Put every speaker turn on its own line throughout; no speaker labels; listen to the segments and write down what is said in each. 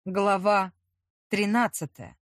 Глава 13.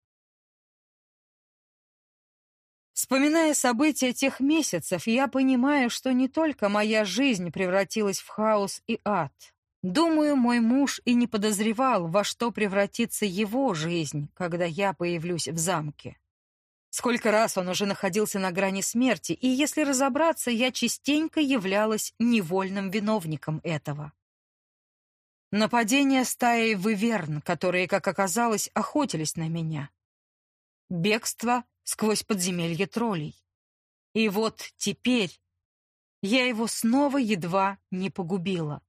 Вспоминая события тех месяцев, я понимаю, что не только моя жизнь превратилась в хаос и ад. Думаю, мой муж и не подозревал, во что превратится его жизнь, когда я появлюсь в замке. Сколько раз он уже находился на грани смерти, и, если разобраться, я частенько являлась невольным виновником этого. Нападение стаи выверн, которые, как оказалось, охотились на меня. Бегство сквозь подземелье троллей. И вот теперь я его снова едва не погубила.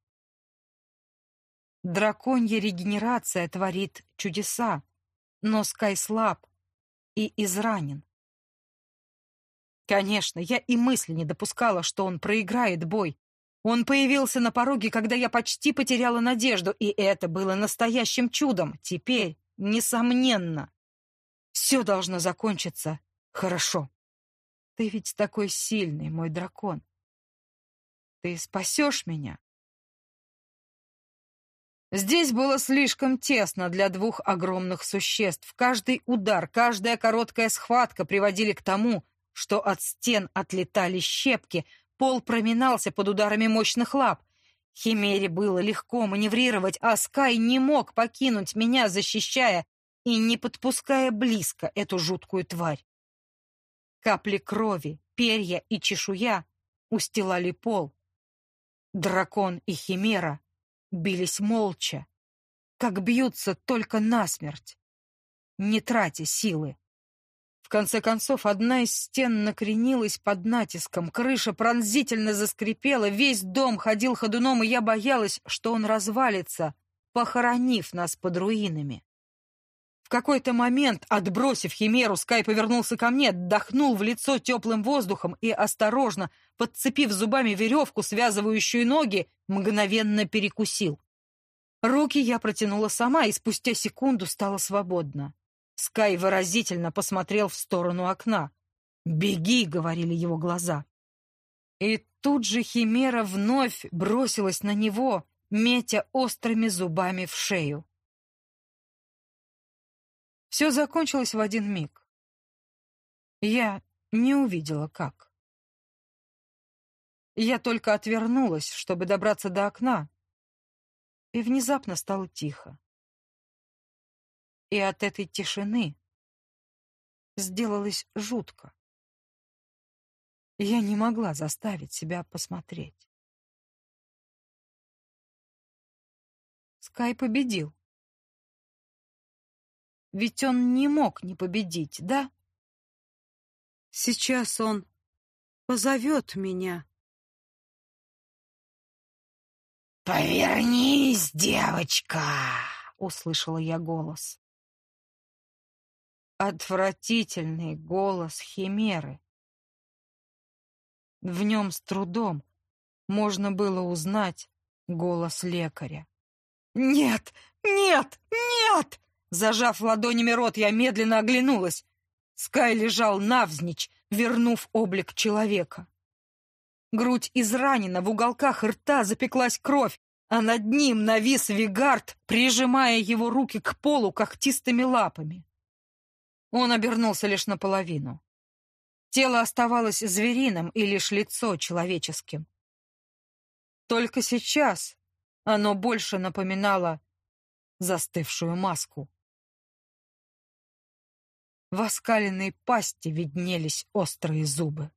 Драконья регенерация творит чудеса, но Скай слаб и изранен. Конечно, я и мысли не допускала, что он проиграет бой. Он появился на пороге, когда я почти потеряла надежду, и это было настоящим чудом. Теперь, несомненно, все должно закончиться хорошо. Ты ведь такой сильный, мой дракон. Ты спасешь меня? Здесь было слишком тесно для двух огромных существ. Каждый удар, каждая короткая схватка приводили к тому, что от стен отлетали щепки, пол проминался под ударами мощных лап. Химере было легко маневрировать, а Скай не мог покинуть меня, защищая и не подпуская близко эту жуткую тварь. Капли крови, перья и чешуя устилали пол. Дракон и Химера бились молча, как бьются только насмерть, не тратя силы. В конце концов, одна из стен накренилась под натиском, крыша пронзительно заскрипела, весь дом ходил ходуном, и я боялась, что он развалится, похоронив нас под руинами. В какой-то момент, отбросив Химеру, Скай повернулся ко мне, вдохнул в лицо теплым воздухом и, осторожно, подцепив зубами веревку, связывающую ноги, мгновенно перекусил. Руки я протянула сама, и спустя секунду стала свободна. Скай выразительно посмотрел в сторону окна. «Беги!» — говорили его глаза. И тут же Химера вновь бросилась на него, метя острыми зубами в шею. Все закончилось в один миг. Я не увидела, как. Я только отвернулась, чтобы добраться до окна, и внезапно стало тихо. И от этой тишины сделалось жутко. Я не могла заставить себя посмотреть. Скай победил. Ведь он не мог не победить, да? Сейчас он позовет меня.
«Повернись, девочка!» —
услышала я голос. Отвратительный голос Химеры. В нем с трудом можно было узнать голос лекаря. «Нет! Нет! Нет!» Зажав ладонями рот, я медленно оглянулась. Скай лежал навзничь, вернув облик человека. Грудь изранена, в уголках рта запеклась кровь, а над ним навис Вигард, прижимая его руки к полу когтистыми лапами. Он обернулся лишь наполовину. Тело оставалось звериным и лишь лицо человеческим. Только сейчас оно больше напоминало застывшую маску. В оскаленной пасти виднелись острые зубы.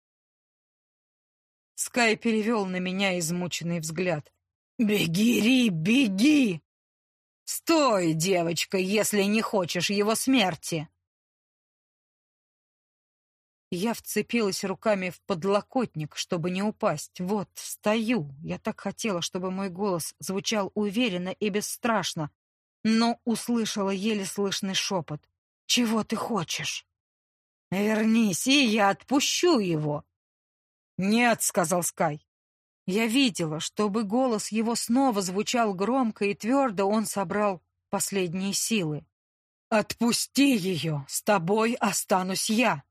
Скай перевел на меня измученный взгляд. «Беги, Ри, беги! Стой, девочка, если не хочешь его смерти!» Я вцепилась руками в подлокотник, чтобы не упасть. Вот, стою. Я так хотела, чтобы мой голос звучал уверенно и бесстрашно, но услышала еле слышный шепот. «Чего ты хочешь?» «Вернись, и я отпущу его!» «Нет», — сказал Скай. Я видела, чтобы голос его снова звучал громко и твердо, он собрал последние силы. «Отпусти ее! С тобой останусь я!»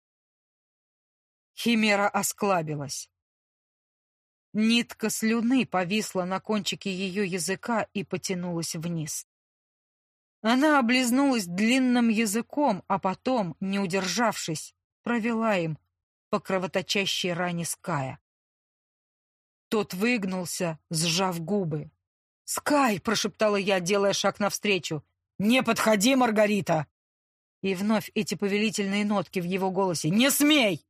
Химера осклабилась. Нитка слюны повисла на кончике ее языка и потянулась вниз. Она облизнулась длинным языком, а потом, не удержавшись, провела им по кровоточащей ране Ская. Тот выгнулся, сжав губы. «Скай!» — прошептала я, делая шаг навстречу. «Не подходи, Маргарита!» И вновь эти повелительные нотки в его голосе. «Не смей!»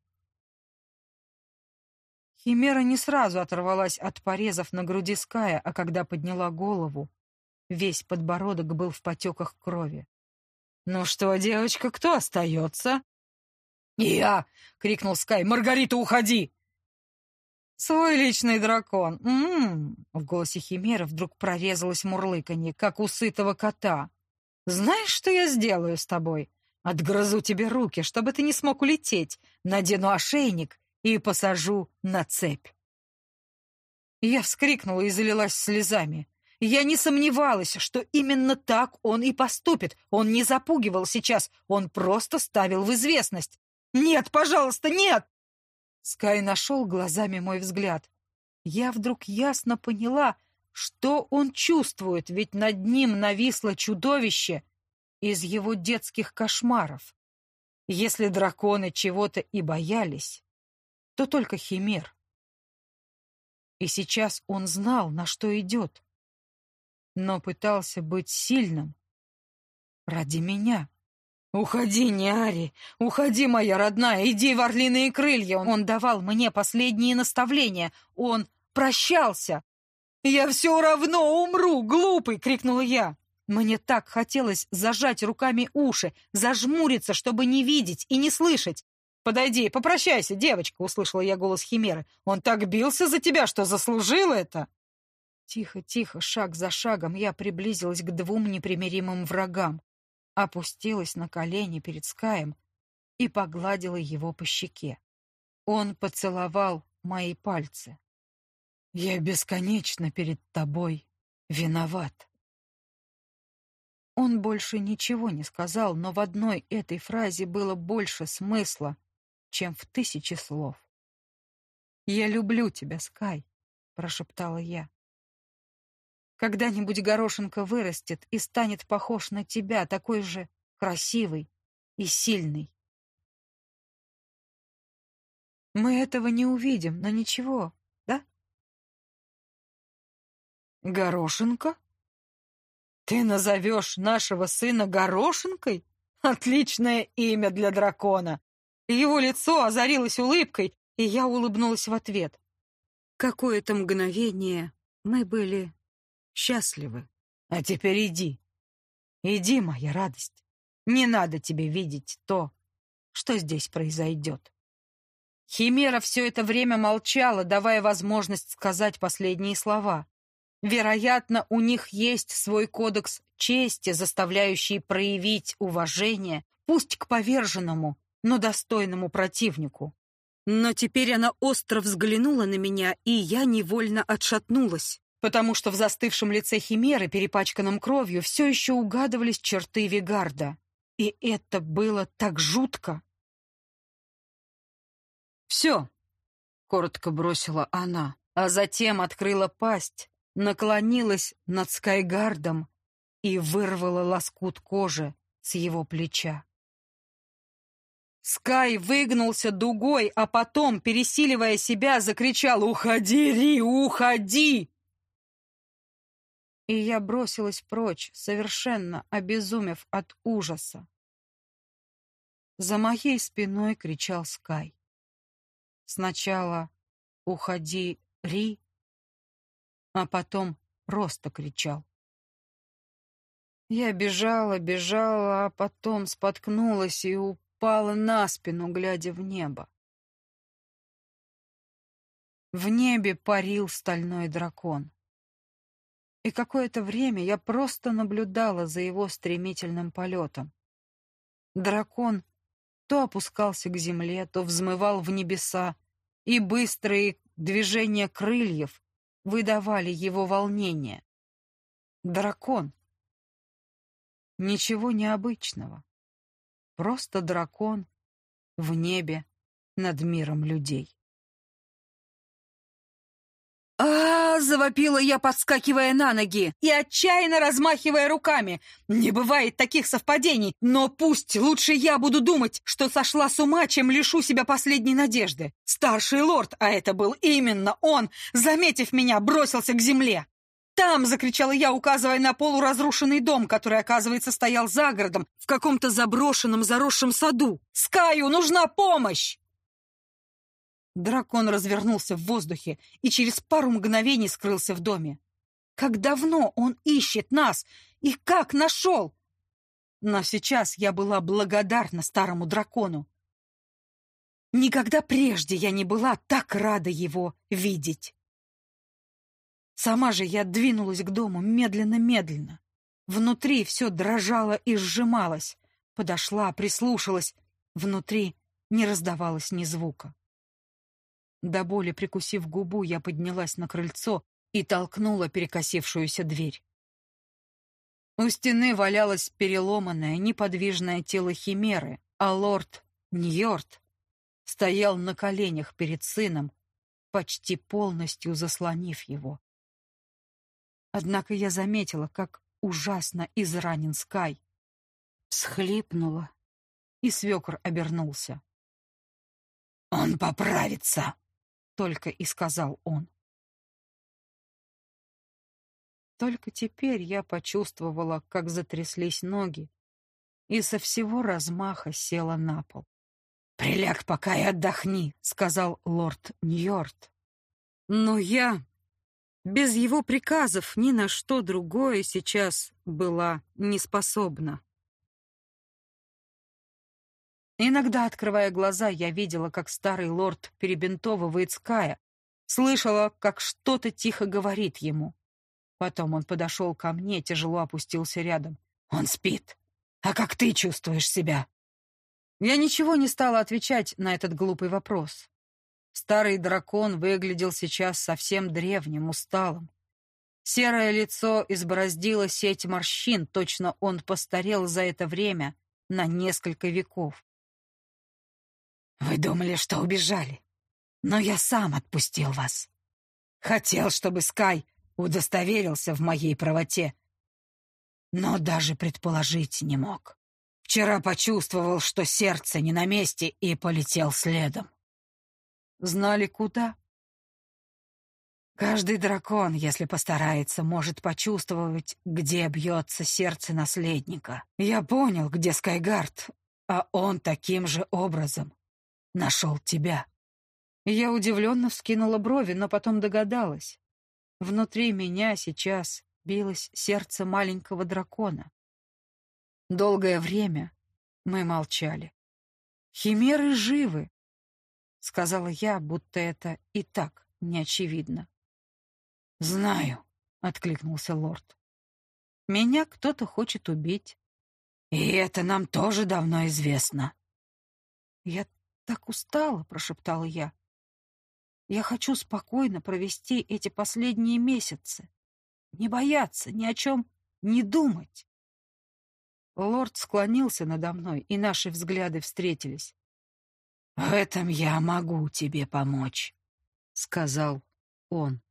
Химера не сразу оторвалась от порезов на груди Ская, а когда подняла голову, весь подбородок был в потеках крови. «Ну что, девочка, кто остается?» «Я!» — крикнул Скай. «Маргарита, уходи!» «Свой личный дракон!» В голосе Химеры вдруг прорезалось мурлыканье, как у сытого кота. «Знаешь, что я сделаю с тобой? Отгрызу тебе руки, чтобы ты не смог улететь, надену ошейник и посажу на цепь». Я вскрикнула и залилась слезами. Я не сомневалась, что именно так он и поступит. Он не запугивал сейчас, он просто ставил в известность. «Нет, пожалуйста, нет!» Скай нашел глазами мой взгляд. Я вдруг ясно поняла, что он чувствует, ведь над ним нависло чудовище из его детских кошмаров. Если драконы чего-то и боялись, то только химер. И сейчас он знал, на что идет, но пытался быть сильным ради меня. «Уходи, Неари! Уходи, моя родная! Иди в орлиные крылья!» Он давал мне последние наставления. Он прощался. «Я все равно умру, глупый!» — крикнула я. Мне так хотелось зажать руками уши, зажмуриться, чтобы не видеть и не слышать. «Подойди, попрощайся, девочка!» — услышала я голос Химеры. «Он так бился за тебя, что заслужил это!» Тихо, тихо, шаг за шагом я приблизилась к двум непримиримым врагам, опустилась на колени перед Скаем и погладила его по щеке. Он поцеловал мои пальцы. «Я бесконечно перед тобой виноват». Он больше ничего не сказал, но в одной этой фразе было больше смысла, чем в 1000 слов. «Я люблю тебя, Скай», — прошептала я. «Когда-нибудь горошинка вырастет и станет похож на тебя, такой же красивый и сильный. Мы этого не увидим, но ничего, да?» «Горошинка? Ты назовешь нашего сына Горошинкой? Отличное имя для дракона!» Его лицо озарилось улыбкой, и я улыбнулась в ответ. Какое-то мгновение мы были счастливы. «А теперь иди. Иди, моя радость. Не надо тебе видеть то, что здесь произойдет». Химера все это время молчала, давая возможность сказать последние слова. Вероятно, у них есть свой кодекс чести, заставляющий проявить уважение, пусть к поверженному, но достойному противнику. Но теперь она остро взглянула на меня, и я невольно отшатнулась, потому что в застывшем лице Химеры, перепачканном кровью, все еще угадывались черты Вигарда. И это было так жутко. «Все», — коротко бросила она, а затем открыла пасть, наклонилась над Скайгардом и вырвала лоскут кожи с его плеча. Скай выгнулся дугой, а потом, пересиливая себя, закричал: «Уходи, Ри, уходи!» И я бросилась прочь, совершенно обезумев от ужаса. За моей спиной кричал Скай. Сначала «Уходи, Ри», а потом просто кричал. Я бежала, бежала, а потом споткнулась и упала на спину, глядя в небо. В небе парил стальной дракон. И какое-то время я просто наблюдала за его стремительным полетом. Дракон то опускался к земле, то взмывал в небеса, и быстрые движения крыльев выдавали его волнение. Дракон. Ничего необычного. Просто дракон в небе над миром людей. завопила я, подскакивая на ноги и отчаянно размахивая руками. Не бывает таких совпадений, но пусть лучше я буду думать, что сошла с ума, чем лишу себя последней надежды. Старший лорд, а это был именно он, заметив меня, бросился к земле. «Там!» — закричала я, указывая на полуразрушенный дом, который, оказывается, стоял за городом, в каком-то заброшенном заросшем саду. «Скаю нужна помощь!» Дракон развернулся в воздухе и через пару мгновений скрылся в доме. Как давно он ищет нас и как нашел? Но сейчас я была благодарна старому дракону. Никогда прежде я не была так рада его видеть. Сама же я двинулась к дому медленно-медленно. Внутри все дрожало и сжималось. Подошла, прислушалась. Внутри не раздавалось ни звука. До боли прикусив губу, я поднялась на крыльцо и толкнула перекосившуюся дверь. У стены валялось переломанное, неподвижное тело химеры, а лорд Ньорд стоял на коленях перед сыном, почти полностью заслонив его. Однако я заметила, как ужасно изранен Скай. Всхлипнула, и свекор обернулся.
«Он поправится»,
— только и сказал он. Только теперь я почувствовала, как затряслись ноги, и со всего размаха села на пол.
«Приляг пока и отдохни», — сказал лорд Ньорд.
Но я без его приказов ни на что другое сейчас была не способна. Иногда, открывая глаза, я видела, как старый лорд перебинтовывает Ская, слышала, как что-то тихо говорит ему. Потом он подошел ко мне, тяжело опустился рядом.
«Он спит. А как ты чувствуешь себя?»
Я ничего не стала отвечать на этот глупый вопрос. Старый дракон выглядел сейчас совсем древним, усталым. Серое лицо избороздило сеть морщин, точно он постарел за это время на несколько веков.
«Вы думали, что убежали, но я сам отпустил вас. Хотел, чтобы Скай удостоверился в моей правоте, но даже предположить не мог. Вчера почувствовал, что сердце не на месте, и полетел следом».
Знали, куда?
Каждый дракон, если постарается, может почувствовать, где бьется сердце наследника. Я понял, где Скайгард, а он таким же образом нашел тебя.
Я удивленно вскинула брови, но потом догадалась. Внутри меня сейчас билось сердце маленького дракона. Долгое время мы молчали. «Химеры живы», — сказала я, будто это и так не очевидно.
«Знаю», — откликнулся лорд.
«Меня кто-то хочет убить».
«И это нам тоже давно известно».
«Я так устала», — прошептала я. «Я хочу спокойно провести эти последние месяцы. Не бояться, ни о чем не думать». Лорд склонился надо мной, и наши взгляды встретились.
«В этом я могу тебе помочь», — сказал он.